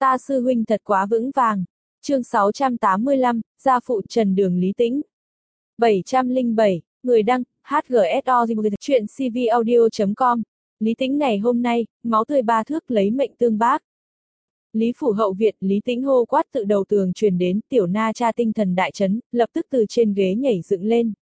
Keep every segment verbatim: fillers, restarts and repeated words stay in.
Ta sư huynh thật quá vững vàng. Chương sáu trăm tám mươi lăm, gia phụ Trần Đường Lý Tĩnh. bảy trăm lẻ bảy, người đăng, hát giê ét o, chuyện c v audio chấm com. Lý Tĩnh ngày hôm nay, máu tươi ba thước lấy mệnh tương bác. Lý phủ hậu viện, Lý Tĩnh hô quát tự đầu tường truyền đến, tiểu na cha tinh thần đại chấn, lập tức từ trên ghế nhảy dựng lên.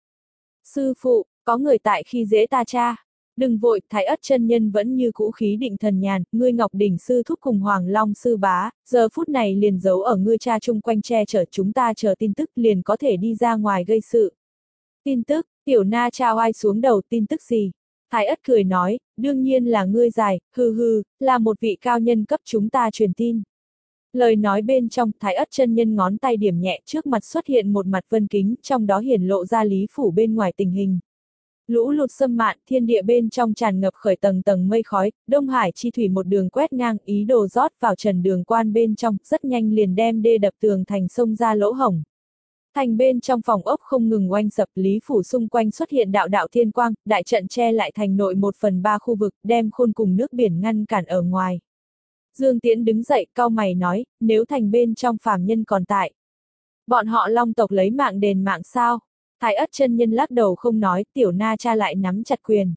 Sư phụ, có người tại khi dễ ta cha. Đừng vội, Thái Ất chân nhân vẫn như cũ khí định thần nhàn, ngươi Ngọc Đỉnh sư thúc cùng Hoàng Long sư bá, giờ phút này liền giấu ở ngươi cha chung quanh che chở, chúng ta chờ tin tức liền có thể đi ra ngoài gây sự. Tin tức, tiểu na cha oai xuống đầu, tin tức gì? Thái Ất cười nói, đương nhiên là ngươi giải, hừ hừ, là một vị cao nhân cấp chúng ta truyền tin. Lời nói bên trong, Thái Ất chân nhân ngón tay điểm nhẹ, trước mặt xuất hiện một mặt vân kính, trong đó hiển lộ ra Lý phủ bên ngoài tình hình. Lũ lụt xâm mạn, thiên địa bên trong tràn ngập khởi tầng tầng mây khói, Đông Hải chi thủy một đường quét ngang, ý đồ rót vào Trần Đường Quan bên trong, rất nhanh liền đem đê đập tường thành sông ra lỗ hổng. Thành bên trong phòng ốc không ngừng oanh sập, Lý phủ xung quanh xuất hiện đạo đạo thiên quang, đại trận che lại thành nội một phần ba khu vực, đem khôn cùng nước biển ngăn cản ở ngoài. Dương Tiễn đứng dậy, cau mày nói, nếu thành bên trong phàm nhân còn tại, bọn họ Long tộc lấy mạng đền mạng sao? Thái Ất chân nhân lắc đầu không nói, tiểu na cha lại nắm chặt quyền.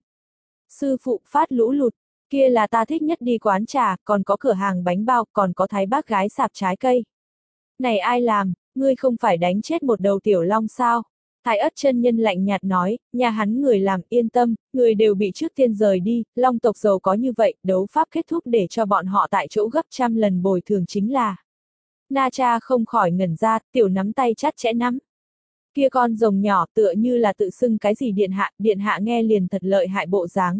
Sư phụ phát lũ lụt, kia là ta thích nhất đi quán trà, còn có cửa hàng bánh bao, còn có thái bác gái sạp trái cây. Này ai làm, ngươi không phải đánh chết một đầu tiểu long sao? Thái Ất chân nhân lạnh nhạt nói, nhà hắn người làm yên tâm, người đều bị trước tiên rời đi, Long tộc giàu có như vậy, đấu pháp kết thúc để cho bọn họ tại chỗ gấp trăm lần bồi thường chính là. Na cha không khỏi ngẩn ra, tiểu nắm tay chát chẽ nắm. Kia con rồng nhỏ tựa như là tự xưng cái gì điện hạ, điện hạ nghe liền thật lợi hại bộ dáng.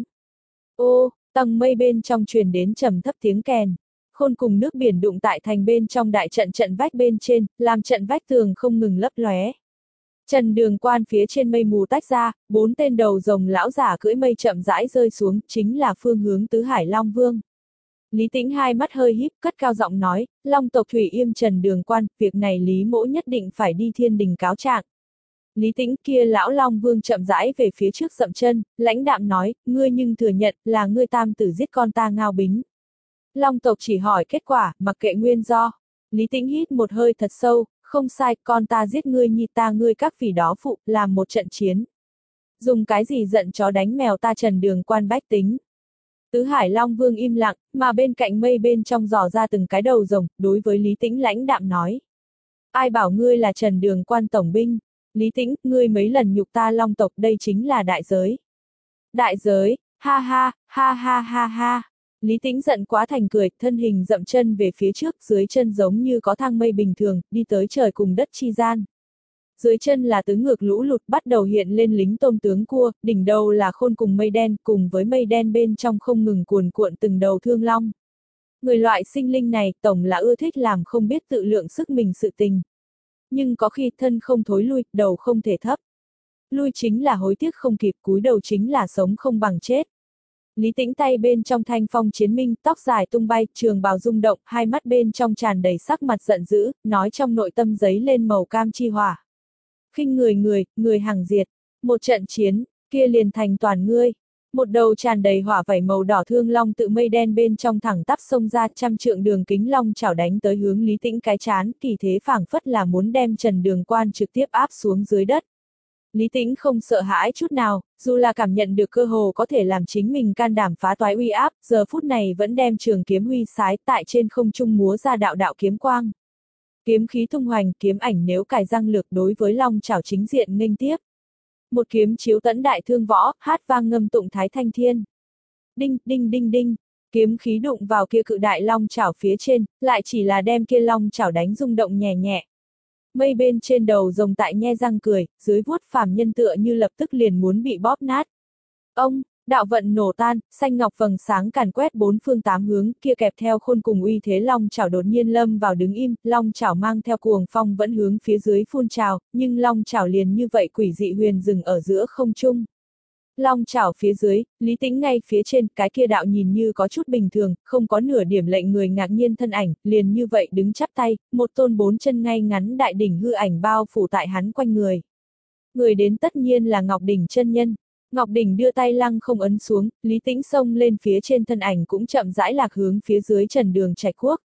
Ô, tầng mây bên trong truyền đến trầm thấp tiếng kèn. Khôn cùng nước biển đụng tại thành bên trong đại trận trận vách bên trên, làm trận vách tường không ngừng lấp lóe. Trần Đường Quan phía trên mây mù tách ra, bốn tên đầu rồng lão giả cưỡi mây chậm rãi rơi xuống, chính là phương hướng tứ Hải Long Vương. Lý Tĩnh hai mắt hơi híp, cất cao giọng nói, Long tộc thủy yêm Trần Đường Quan, việc này Lý mỗ nhất định phải đi thiên đình cáo trạng. Lý Tĩnh kia lão Long Vương chậm rãi về phía trước dậm chân, lãnh đạm nói, ngươi nhưng thừa nhận là ngươi tam tử giết con ta Ngao Bính. Long tộc chỉ hỏi kết quả, mặc kệ nguyên do. Lý Tĩnh hít một hơi thật sâu, không sai, con ta giết ngươi nhi ta ngươi các phỉ đó phụ, làm một trận chiến. Dùng cái gì giận chó đánh mèo ta Trần Đường Quan bách tính. Tứ Hải Long Vương im lặng, mà bên cạnh mây bên trong dò ra từng cái đầu rồng, đối với Lý Tĩnh lãnh đạm nói. Ai bảo ngươi là Trần Đường Quan tổng binh? Lý Tĩnh, ngươi mấy lần nhục ta Long tộc, đây chính là đại giới. Đại giới, ha ha, ha ha ha ha. Lý Tĩnh giận quá thành cười, thân hình dậm chân về phía trước, dưới chân giống như có thang mây bình thường, đi tới trời cùng đất chi gian. Dưới chân là tứ ngược lũ lụt bắt đầu hiện lên lính tôm tướng cua, đỉnh đầu là khôn cùng mây đen, cùng với mây đen bên trong không ngừng cuồn cuộn từng đầu thương long. Người loại sinh linh này, tổng là ưa thích làm không biết tự lượng sức mình sự tình. Nhưng có khi thân không thối lui, đầu không thể thấp. Lui chính là hối tiếc không kịp, cúi đầu chính là sống không bằng chết. Lý Tĩnh tay bên trong thanh phong chiến minh, tóc dài tung bay, trường bào rung động, hai mắt bên trong tràn đầy sắc mặt giận dữ, nói trong nội tâm giấy lên màu cam chi hỏa. Khinh người người, người hằng diệt. Một trận chiến, kia liền thành toàn ngươi. Một đầu tràn đầy hỏa vảy màu đỏ thương long tự mây đen bên trong thẳng tắp xông ra, trăm trượng đường kính long chảo đánh tới hướng Lý Tĩnh cái chán, kỳ thế phảng phất là muốn đem Trần Đường Quan trực tiếp áp xuống dưới đất. Lý Tĩnh không sợ hãi chút nào, dù là cảm nhận được cơ hồ có thể làm chính mình can đảm phá toái uy áp, giờ phút này vẫn đem trường kiếm huy sái tại trên không trung múa ra đạo đạo kiếm quang. Kiếm khí tung hoành, kiếm ảnh nếu cài răng lược đối với long chảo chính diện nghênh tiếp. Một kiếm chiếu tẫn đại thương võ, hát vang ngâm tụng thái thanh thiên. Đinh, đinh đinh đinh, kiếm khí đụng vào kia cự đại long chảo phía trên, lại chỉ là đem kia long chảo đánh rung động nhẹ nhẹ. Mây bên trên đầu rồng tại nhe răng cười, dưới vuốt phàm nhân tựa như lập tức liền muốn bị bóp nát. Ông, đạo vận nổ tan, xanh ngọc vầng sáng càn quét bốn phương tám hướng, kia kẹp theo khôn cùng uy thế long chảo đột nhiên lâm vào đứng im, long chảo mang theo cuồng phong vẫn hướng phía dưới phun trào, nhưng long chảo liền như vậy quỷ dị huyền dừng ở giữa không trung. Long chảo phía dưới, Lý Tĩnh ngay phía trên, cái kia đạo nhìn như có chút bình thường, không có nửa điểm lệnh người ngạc nhiên thân ảnh, liền như vậy đứng chắp tay, một tôn bốn chân ngay ngắn đại đỉnh hư ảnh bao phủ tại hắn quanh người. Người đến tất nhiên là Ngọc Đỉnh chân nhân. Ngọc Đỉnh đưa tay lăng không ấn xuống, Lý Tĩnh xông lên phía trên thân ảnh cũng chậm rãi lạc hướng phía dưới Trần Đường Trạch Quốc.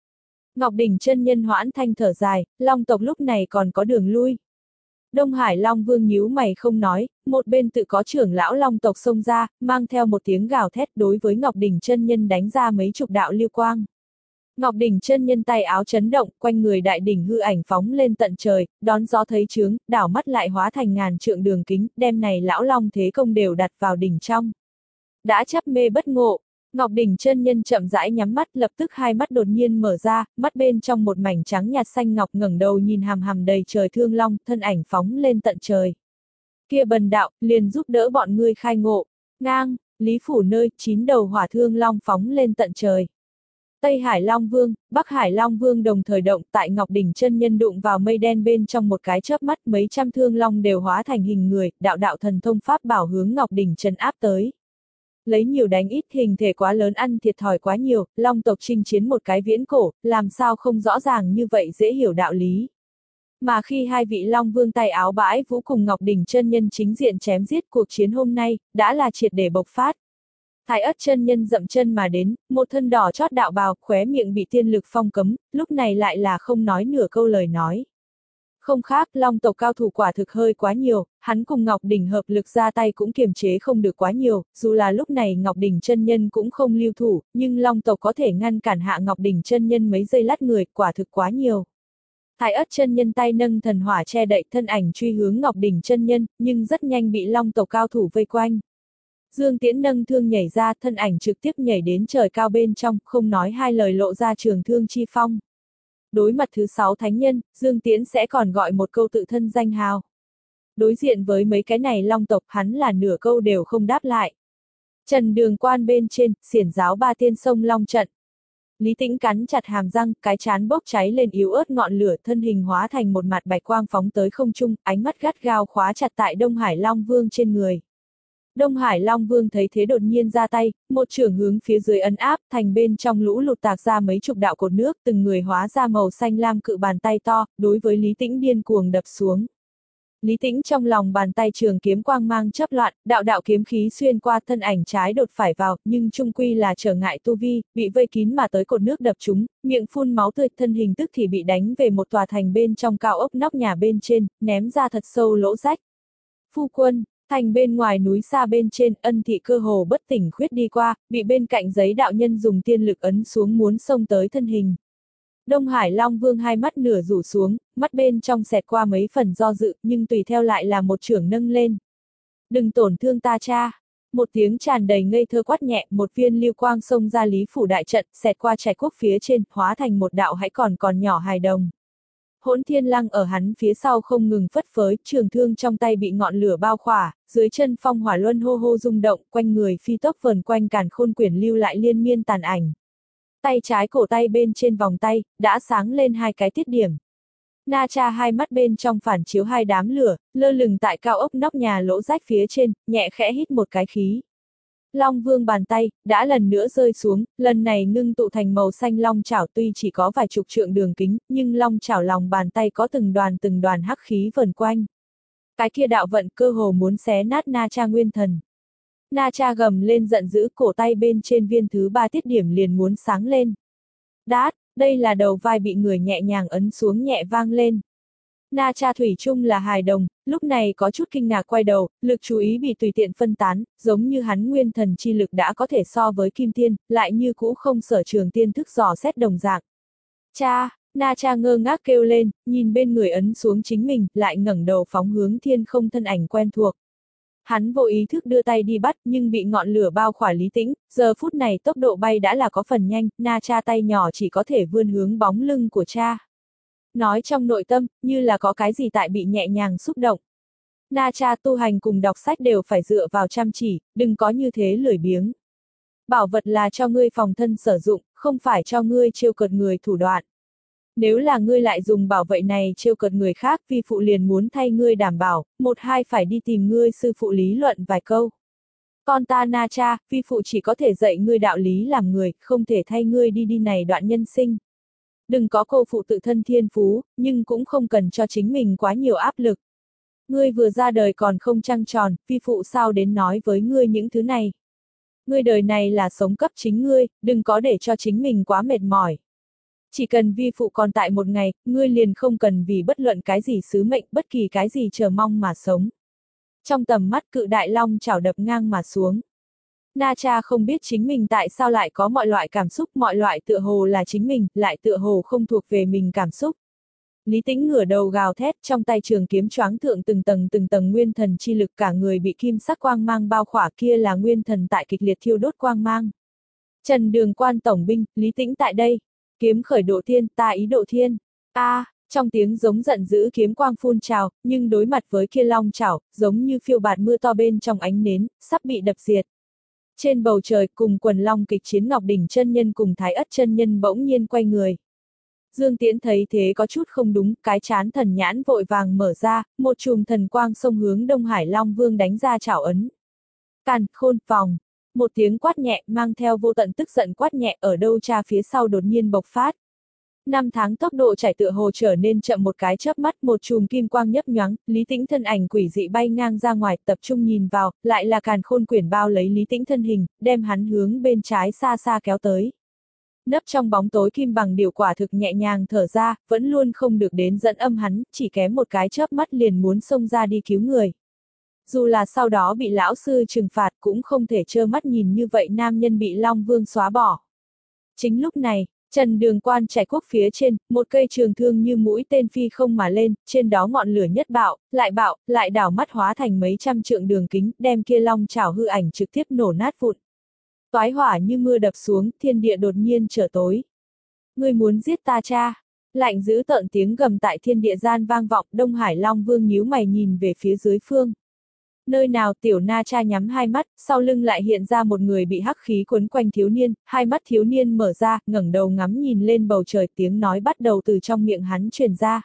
Ngọc Đỉnh chân nhân hoãn thanh thở dài, Long tộc lúc này còn có đường lui. Đông Hải Long Vương nhíu mày không nói, một bên tự có trưởng lão Long tộc xông ra, mang theo một tiếng gào thét đối với Ngọc Đỉnh chân nhân đánh ra mấy chục đạo lưu quang. Ngọc Đỉnh chân nhân tay áo chấn động, quanh người đại đỉnh hư ảnh phóng lên tận trời, đón gió thấy chướng, đảo mắt lại hóa thành ngàn trượng đường kính, đem này lão long thế công đều đặt vào đỉnh trong. Đã chấp mê bất ngộ, Ngọc Đỉnh chân nhân chậm rãi nhắm mắt, lập tức hai mắt đột nhiên mở ra, mắt bên trong một mảnh trắng nhạt xanh ngọc, ngẩng đầu nhìn hàm hàm đầy trời thương long, thân ảnh phóng lên tận trời. Kia bần đạo, liền giúp đỡ bọn ngươi khai ngộ. Ngang, Lý phủ nơi, chín đầu hỏa thương long phóng lên tận trời. Tây Hải Long Vương, Bắc Hải Long Vương đồng thời động, tại Ngọc Đỉnh chân nhân đụng vào mây đen bên trong một cái chớp mắt, mấy trăm thương long đều hóa thành hình người, đạo đạo thần thông pháp bảo hướng Ngọc Đỉnh trấn áp tới. Lấy nhiều đánh ít, hình thể quá lớn ăn thiệt thòi quá nhiều, Long tộc chinh chiến một cái viễn cổ, làm sao không rõ ràng như vậy dễ hiểu đạo lý. Mà khi hai vị Long Vương tay áo bãi vũ cùng Ngọc Đỉnh chân nhân chính diện chém giết, cuộc chiến hôm nay đã là triệt để bộc phát. Thái Ất chân nhân dậm chân mà đến, một thân đỏ chót đạo bào, khóe miệng bị tiên lực phong cấm, lúc này lại là không nói nửa câu lời nói. Không khác, Long tộc cao thủ quả thực hơi quá nhiều, hắn cùng Ngọc Đỉnh hợp lực ra tay cũng kiềm chế không được quá nhiều, dù là lúc này Ngọc Đỉnh chân nhân cũng không lưu thủ, nhưng Long tộc có thể ngăn cản hạ Ngọc Đỉnh chân nhân mấy giây lát người, quả thực quá nhiều. Thái Ất chân nhân tay nâng thần hỏa che đậy thân ảnh truy hướng Ngọc Đỉnh chân nhân, nhưng rất nhanh bị Long tộc cao thủ vây quanh. Dương Tiễn nâng thương nhảy ra, thân ảnh trực tiếp nhảy đến trời cao bên trong, không nói hai lời lộ ra trường thương chi phong. Đối mặt thứ sáu thánh nhân, Dương Tiễn sẽ còn gọi một câu tự thân danh hào. Đối diện với mấy cái này Long tộc, hắn là nửa câu đều không đáp lại. Trần Đường Quan bên trên, xiển giáo ba tiên sông Long trận. Lý Tĩnh cắn chặt hàm răng, cái chán bốc cháy lên yếu ớt ngọn lửa, thân hình hóa thành một mặt bạch quang phóng tới không trung, ánh mắt gắt gao khóa chặt tại Đông Hải Long Vương trên người. Đông Hải Long Vương thấy thế đột nhiên ra tay, một chưởng hướng phía dưới ấn áp, thành bên trong lũ lụt tạc ra mấy chục đạo cột nước, từng người hóa ra màu xanh lam cự bàn tay to, đối với Lý Tĩnh điên cuồng đập xuống. Lý Tĩnh trong lòng bàn tay trường kiếm quang mang chớp loạn, đạo đạo kiếm khí xuyên qua thân ảnh trái đột phải vào, nhưng trung quy là trở ngại tu vi, bị vây kín mà tới cột nước đập trúng, miệng phun máu tươi, thân hình tức thì bị đánh về một tòa thành bên trong cao ốc nóc nhà bên trên, ném ra thật sâu lỗ rách. Phu quân, thành bên ngoài núi xa bên trên, Ân Thị cơ hồ bất tỉnh khuyết đi qua, bị bên cạnh giấy đạo nhân dùng tiên lực ấn xuống muốn xông tới thân hình. Đông Hải Long Vương hai mắt nửa rủ xuống, mắt bên trong xẹt qua mấy phần do dự, nhưng tùy theo lại là một chưởng nâng lên. Đừng tổn thương ta cha. Một tiếng tràn đầy ngây thơ quát nhẹ, một viên lưu quang xông ra Lý phủ đại trận, xẹt qua trải quốc phía trên, hóa thành một đạo hãy còn còn nhỏ hài đồng. Hỗn Thiên Lăng ở hắn phía sau không ngừng phất phới, trường thương trong tay bị ngọn lửa bao khỏa, dưới chân phong hỏa luân hô hô rung động, quanh người phi tốc vờn quanh càn khôn quyển lưu lại liên miên tàn ảnh. Tay trái cổ tay bên trên vòng tay, đã sáng lên hai cái tiết điểm. Na Cha hai mắt bên trong phản chiếu hai đám lửa, lơ lửng tại cao ốc nóc nhà lỗ rách phía trên, nhẹ khẽ hít một cái khí. Long Vương bàn tay, đã lần nữa rơi xuống, lần này ngưng tụ thành màu xanh long chảo tuy chỉ có vài chục trượng đường kính, nhưng long chảo lòng bàn tay có từng đoàn từng đoàn hắc khí vần quanh. Cái kia đạo vận cơ hồ muốn xé nát Na Cha nguyên thần. Na Cha gầm lên giận dữ, cổ tay bên trên viên thứ ba tiết điểm liền muốn sáng lên. Đát, đây là đầu vai bị người nhẹ nhàng ấn xuống nhẹ vang lên. Na Cha thủy chung là hài đồng, lúc này có chút kinh ngạc quay đầu, lực chú ý bị tùy tiện phân tán, giống như hắn nguyên thần chi lực đã có thể so với kim tiên, lại như cũ không sở trường tiên thức dò xét đồng dạng. Cha, Na Cha ngơ ngác kêu lên, nhìn bên người ấn xuống chính mình, lại ngẩng đầu phóng hướng thiên không thân ảnh quen thuộc. Hắn vô ý thức đưa tay đi bắt, nhưng bị ngọn lửa bao khỏa Lý Tĩnh, giờ phút này tốc độ bay đã là có phần nhanh, Na Cha tay nhỏ chỉ có thể vươn hướng bóng lưng của cha. Nói trong nội tâm, như là có cái gì tại bị nhẹ nhàng xúc động. Na Cha tu hành cùng đọc sách đều phải dựa vào chăm chỉ, đừng có như thế lười biếng. Bảo vật là cho ngươi phòng thân sử dụng, không phải cho ngươi trêu cợt người thủ đoạn. Nếu là ngươi lại dùng bảo vệ này trêu cợt người khác, vi phụ liền muốn thay ngươi đảm bảo, một hai phải đi tìm ngươi sư phụ lý luận vài câu. Con ta Na Cha, vi phụ chỉ có thể dạy ngươi đạo lý làm người, không thể thay ngươi đi đi này đoạn nhân sinh. Đừng có cô phụ tự thân thiên phú, nhưng cũng không cần cho chính mình quá nhiều áp lực. Ngươi vừa ra đời còn không trăng tròn, vi phụ sao đến nói với ngươi những thứ này. Ngươi đời này là sống cấp chính ngươi, đừng có để cho chính mình quá mệt mỏi. Chỉ cần vi phụ còn tại một ngày, ngươi liền không cần vì bất luận cái gì sứ mệnh, bất kỳ cái gì chờ mong mà sống. Trong tầm mắt cự đại long chảo đập ngang mà xuống. Na Cha không biết chính mình tại sao lại có mọi loại cảm xúc, mọi loại tựa hồ là chính mình, lại tựa hồ không thuộc về mình cảm xúc. Lý Tĩnh ngửa đầu gào thét, trong tay trường kiếm choáng thượng từng tầng từng tầng nguyên thần chi lực, cả người bị kim sắc quang mang bao khỏa, kia là nguyên thần tại kịch liệt thiêu đốt quang mang. Trần Đường Quan tổng binh, Lý Tĩnh tại đây. Kiếm khởi độ thiên, ta ý độ thiên. A, à, trong tiếng giống giận dữ kiếm quang phun trào, nhưng đối mặt với kia long chảo, giống như phiêu bạt mưa to bên trong ánh nến, sắp bị đập diệt. Trên bầu trời cùng quần long kịch chiến Ngọc Đỉnh chân nhân cùng Thái Ất chân nhân bỗng nhiên quay người. Dương Tiễn thấy thế có chút không đúng, cái chán thần nhãn vội vàng mở ra, một chùm thần quang xông hướng Đông Hải Long Vương đánh ra chảo ấn. Càn khôn phòng, một tiếng quát nhẹ mang theo vô tận tức giận quát nhẹ ở đâu cha phía sau đột nhiên bộc phát. Năm tháng tốc độ chảy tựa hồ trở nên chậm một cái chớp mắt, một chùm kim quang nhấp nhoáng, Lý Tĩnh thân ảnh quỷ dị bay ngang ra ngoài, tập trung nhìn vào, lại là càn khôn quyển bao lấy Lý Tĩnh thân hình, đem hắn hướng bên trái xa xa kéo tới. Nấp trong bóng tối kim bằng điều quả thực nhẹ nhàng thở ra, vẫn luôn không được đến dẫn âm hắn, chỉ kém một cái chớp mắt liền muốn xông ra đi cứu người. Dù là sau đó bị lão sư trừng phạt cũng không thể trơ mắt nhìn như vậy nam nhân bị Long Vương xóa bỏ. Chính lúc này, Trần Đường Quan trải quốc phía trên, một cây trường thương như mũi tên phi không mà lên, trên đó ngọn lửa nhất bạo, lại bạo, lại đảo mắt hóa thành mấy trăm trượng đường kính, đem kia long chảo hư ảnh trực tiếp nổ nát vụn. Toái hỏa như mưa đập xuống, thiên địa đột nhiên trở tối. Ngươi muốn giết ta cha? Lạnh dữ tợn tiếng gầm tại thiên địa gian vang vọng, Đông Hải Long Vương nhíu mày nhìn về phía dưới phương. Nơi nào tiểu Na Cha nhắm hai mắt, sau lưng lại hiện ra một người bị hắc khí quấn quanh thiếu niên, hai mắt thiếu niên mở ra, ngẩng đầu ngắm nhìn lên bầu trời, tiếng nói bắt đầu từ trong miệng hắn truyền ra.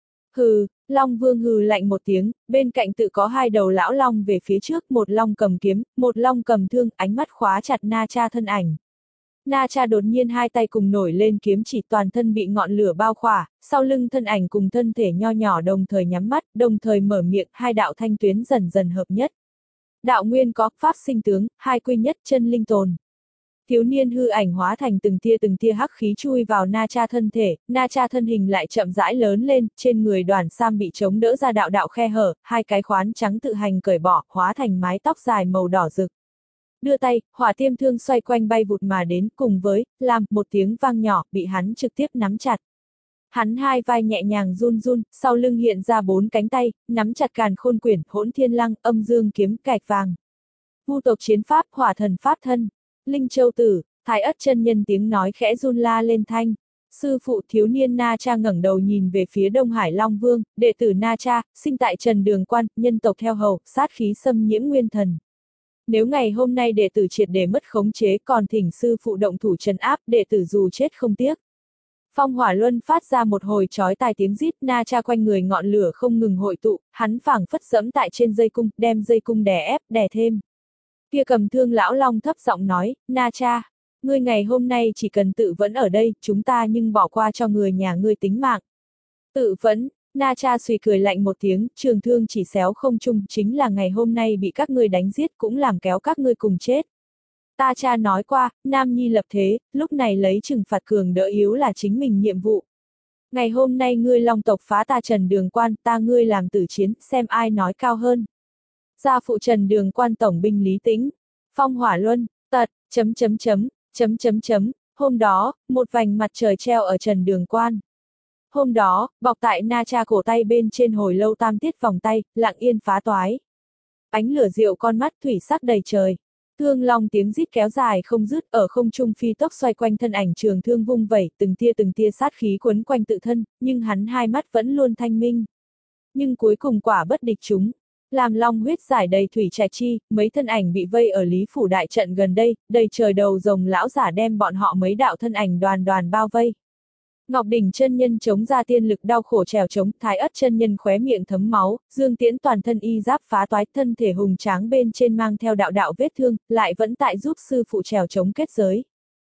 Hừ, Long Vương hừ lạnh một tiếng, bên cạnh tự có hai đầu lão long về phía trước, một long cầm kiếm, một long cầm thương, ánh mắt khóa chặt Na Cha thân ảnh. Na Cha đột nhiên hai tay cùng nổi lên kiếm chỉ, toàn thân bị ngọn lửa bao khỏa, sau lưng thân ảnh cùng thân thể nho nhỏ đồng thời nhắm mắt, đồng thời mở miệng, hai đạo thanh tuyến dần dần hợp nhất. Đạo nguyên có, pháp sinh tướng, hai quy nhất, chân linh tồn. Thiếu niên hư ảnh hóa thành từng tia từng tia hắc khí chui vào Na Cha thân thể, Na Cha thân hình lại chậm rãi lớn lên, trên người đoàn sam bị chống đỡ ra đạo đạo khe hở, hai cái khoán trắng tự hành cởi bỏ, hóa thành mái tóc dài màu đỏ rực. Đưa tay, hỏa tiêm thương xoay quanh bay vụt mà đến, cùng với, làm, một tiếng vang nhỏ, bị hắn trực tiếp nắm chặt. Hắn hai vai nhẹ nhàng run run, sau lưng hiện ra bốn cánh tay, nắm chặt càn khôn quyển, hỗn thiên lăng, âm dương kiếm, cạch vàng. Vu tộc chiến pháp, hỏa thần pháp thân. Linh Châu Tử, Thái Ất chân nhân tiếng nói khẽ run la lên thanh. Sư phụ thiếu niên Na Cha ngẩng đầu nhìn về phía Đông Hải Long Vương, đệ tử Na Cha, sinh tại Trần Đường Quan, nhân tộc theo hầu, sát khí xâm nhiễm nguyên thần. Nếu ngày hôm nay đệ tử triệt để mất khống chế, còn thỉnh sư phụ động thủ trấn áp, đệ tử dù chết không tiếc. Phong hỏa luân phát ra một hồi chói tai tiếng rít, Na Cha quanh người ngọn lửa không ngừng hội tụ, hắn phảng phất dẫm tại trên dây cung, đem dây cung đè ép, đè thêm. Kia cầm thương lão long thấp giọng nói, Na Cha, ngươi ngày hôm nay chỉ cần tự vẫn ở đây, chúng ta nhưng bỏ qua cho người nhà ngươi tính mạng. Tự vẫn, Na Cha suy cười lạnh một tiếng, trường thương chỉ xéo không trung, chính là ngày hôm nay bị các ngươi đánh giết cũng làm kéo các ngươi cùng chết. Ta cha nói qua, Nam Nhi lập thế, lúc này lấy trừng phạt cường đỡ yếu là chính mình nhiệm vụ. Ngày hôm nay ngươi Long tộc phá ta Trần Đường Quan, ta ngươi làm tử chiến, xem ai nói cao hơn. Gia phụ Trần Đường Quan tổng binh Lý Tĩnh, Phong hỏa luân, tật, chấm chấm chấm, chấm chấm chấm, hôm đó, một vành mặt trời treo ở Trần Đường Quan. Hôm đó, bọc tại Na Cha cổ tay bên trên hồi lâu tam tiết vòng tay, lặng yên phá toái. Ánh lửa rượu con mắt thủy sắc đầy trời. Thương long tiếng rít kéo dài không dứt, ở không trung phi tốc xoay quanh thân ảnh trường thương vung vẩy, từng tia từng tia sát khí quấn quanh tự thân, nhưng hắn hai mắt vẫn luôn thanh minh. Nhưng cuối cùng quả bất địch chúng. Làm long huyết giải đầy thủy trạch chi, mấy thân ảnh bị vây ở Lý Phủ đại trận gần đây, đầy trời đầu rồng lão giả đem bọn họ mấy đạo thân ảnh đoàn đoàn bao vây. Ngọc Đỉnh chân nhân chống ra tiên lực đau khổ trèo chống, Thái Ất chân nhân khóe miệng thấm máu, Dương Tiễn toàn thân y giáp phá toái, thân thể hùng tráng bên trên mang theo đạo đạo vết thương, lại vẫn tại giúp sư phụ trèo chống kết giới.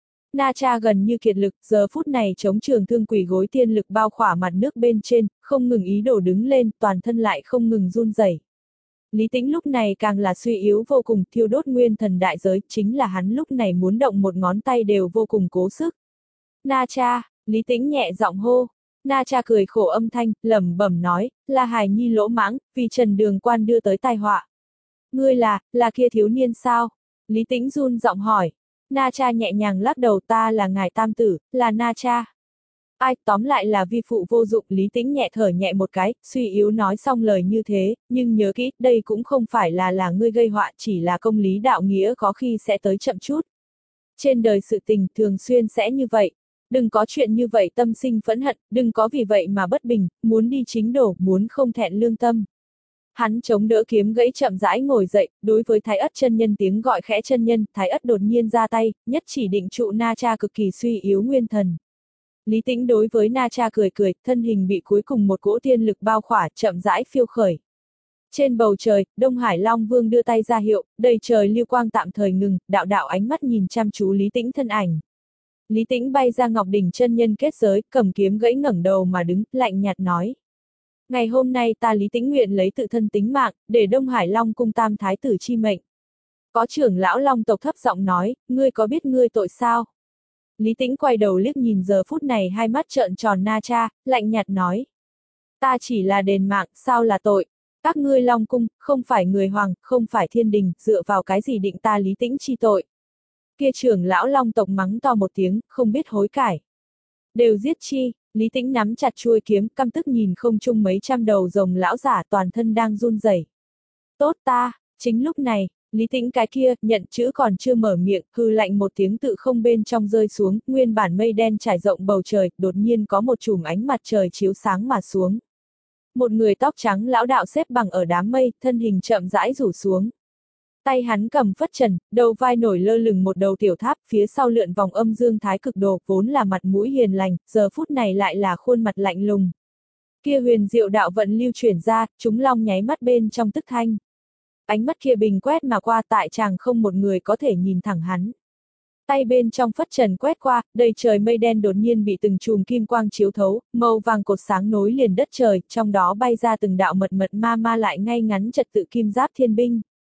Na Cha gần như kiệt lực, giờ phút này chống trường thương quỷ gối tiên lực bao khỏa mặt nước bên trên, không ngừng ý đồ đứng lên, toàn thân lại không ngừng run rẩy. Lý Tĩnh lúc này càng là suy yếu vô cùng, thiêu đốt nguyên thần đại giới, chính là hắn lúc này muốn động một ngón tay đều vô cùng cố sức. Na Cha, Lý Tĩnh nhẹ giọng hô. Na Cha cười khổ âm thanh, lẩm bẩm nói, là Hải Nhi lỗ mãng, vì Trần Đường Quan đưa tới tai họa. Ngươi là, là kia thiếu niên sao? Lý Tĩnh run giọng hỏi. Na Cha nhẹ nhàng lắc đầu, ta là ngài tam tử, là Na Cha. Ai, tóm lại là vi phụ vô dụng. Lý Tĩnh nhẹ thở nhẹ một cái, suy yếu nói xong lời như thế, nhưng nhớ kỹ, đây cũng không phải là là ngươi gây họa, chỉ là công lý đạo nghĩa có khi sẽ tới chậm chút. Trên đời sự tình thường xuyên sẽ như vậy. Đừng có chuyện như vậy tâm sinh phẫn hận, đừng có vì vậy mà bất bình, muốn đi chính đổ, muốn không thẹn lương tâm. Hắn chống đỡ kiếm gãy chậm rãi ngồi dậy, đối với Thái Ất chân nhân tiếng gọi khẽ, chân nhân. Thái Ất đột nhiên ra tay, nhất chỉ định trụ Na Cha cực kỳ suy yếu nguyên thần. Lý Tĩnh đối với Na Cha cười cười, thân hình bị cuối cùng một cỗ tiên lực bao khỏa, chậm rãi phiêu khởi. Trên bầu trời, Đông Hải Long Vương đưa tay ra hiệu, đầy trời lưu quang tạm thời ngừng, đạo đạo ánh mắt nhìn chăm chú Lý Tĩnh thân ảnh. Lý Tĩnh bay ra Ngọc Đỉnh chân nhân kết giới, cầm kiếm gãy ngẩng đầu mà đứng, lạnh nhạt nói. Ngày hôm nay ta Lý Tĩnh nguyện lấy tự thân tính mạng, để Đông Hải Long cung tam thái tử chi mệnh. Có trưởng lão Long tộc thấp giọng nói, ngươi có biết ngươi tội sao? Lý Tĩnh quay đầu liếc nhìn giờ phút này hai mắt trợn tròn Na Cha, lạnh nhạt nói. Ta chỉ là đền mạng, sao là tội? Các ngươi Long cung, không phải người hoàng, không phải thiên đình, dựa vào cái gì định ta Lý Tĩnh chi tội? Kia trưởng lão Long tộc mắng to một tiếng, không biết hối cải. Đều giết chi, Lý Tĩnh nắm chặt chuôi kiếm, căm tức nhìn không trung mấy trăm đầu rồng lão giả toàn thân đang run rẩy. Tốt ta, chính lúc này, Lý Tĩnh cái kia, nhận chữ còn chưa mở miệng, hư lạnh một tiếng tự không bên trong rơi xuống, nguyên bản mây đen trải rộng bầu trời, đột nhiên có một chùm ánh mặt trời chiếu sáng mà xuống. Một người tóc trắng lão đạo xếp bằng ở đám mây, thân hình chậm rãi rủ xuống. Tay hắn cầm phất trần, đầu vai nổi lơ lửng một đầu tiểu tháp, phía sau lượn vòng âm dương thái cực đồ, vốn là mặt mũi hiền lành, giờ phút này lại là khuôn mặt lạnh lùng. Kia huyền diệu đạo vận lưu chuyển ra, chúng long nháy mắt bên trong tức thanh. Ánh mắt kia bình quét mà qua, tại chàng không một người có thể nhìn thẳng hắn. Tay bên trong phất trần quét qua, đầy trời mây đen đột nhiên bị từng chùm kim quang chiếu thấu, màu vàng cột sáng nối liền đất trời, trong đó bay ra từng đạo mật mật ma ma lại ngay ngắn trật tự kim giáp thiên binh.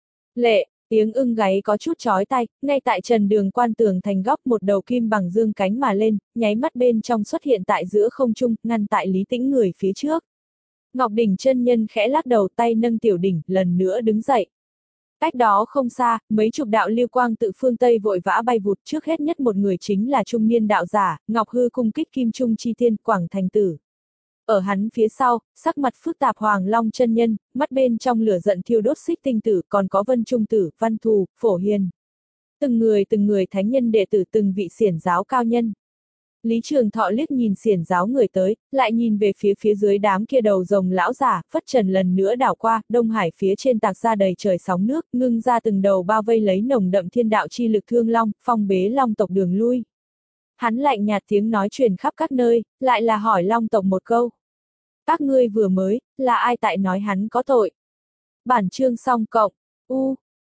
Lệ, tiếng ưng gáy có chút chói tai, ngay tại Trần Đường Quan tường thành góc một đầu kim bằng dương cánh mà lên, nháy mắt bên trong xuất hiện tại giữa không trung, ngăn tại Lý Tĩnh người phía trước. Ngọc Đỉnh chân nhân khẽ lắc đầu, tay nâng tiểu đỉnh, lần nữa đứng dậy. Cách đó không xa, mấy chục đạo lưu quang tự phương Tây vội vã bay vụt, trước hết nhất một người chính là trung niên đạo giả, Ngọc Hư cung kích kim trung chi tiên, Quảng Thành Tử. Ở hắn phía sau, sắc mặt phức tạp Hoàng Long chân nhân, mắt bên trong lửa giận thiêu đốt Xích Tinh Tử, còn có Vân Trung Tử, Văn Thù, Phổ Hiền. Từng người từng người thánh nhân đệ tử, từng vị xiển giáo cao nhân. Lý Trường Thọ liếc nhìn xiển giáo người tới, lại nhìn về phía phía dưới đám kia đầu rồng lão giả, phất trần lần nữa đảo qua, Đông Hải phía trên tạc ra đầy trời sóng nước, ngưng ra từng đầu bao vây lấy nồng đậm thiên đạo chi lực thương long, phong bế long tộc đường lui. Hắn lạnh nhạt tiếng nói truyền khắp các nơi, lại là hỏi long tộc một câu. Các ngươi vừa mới, là ai tại nói hắn có tội? Bản chương xong cộng, u.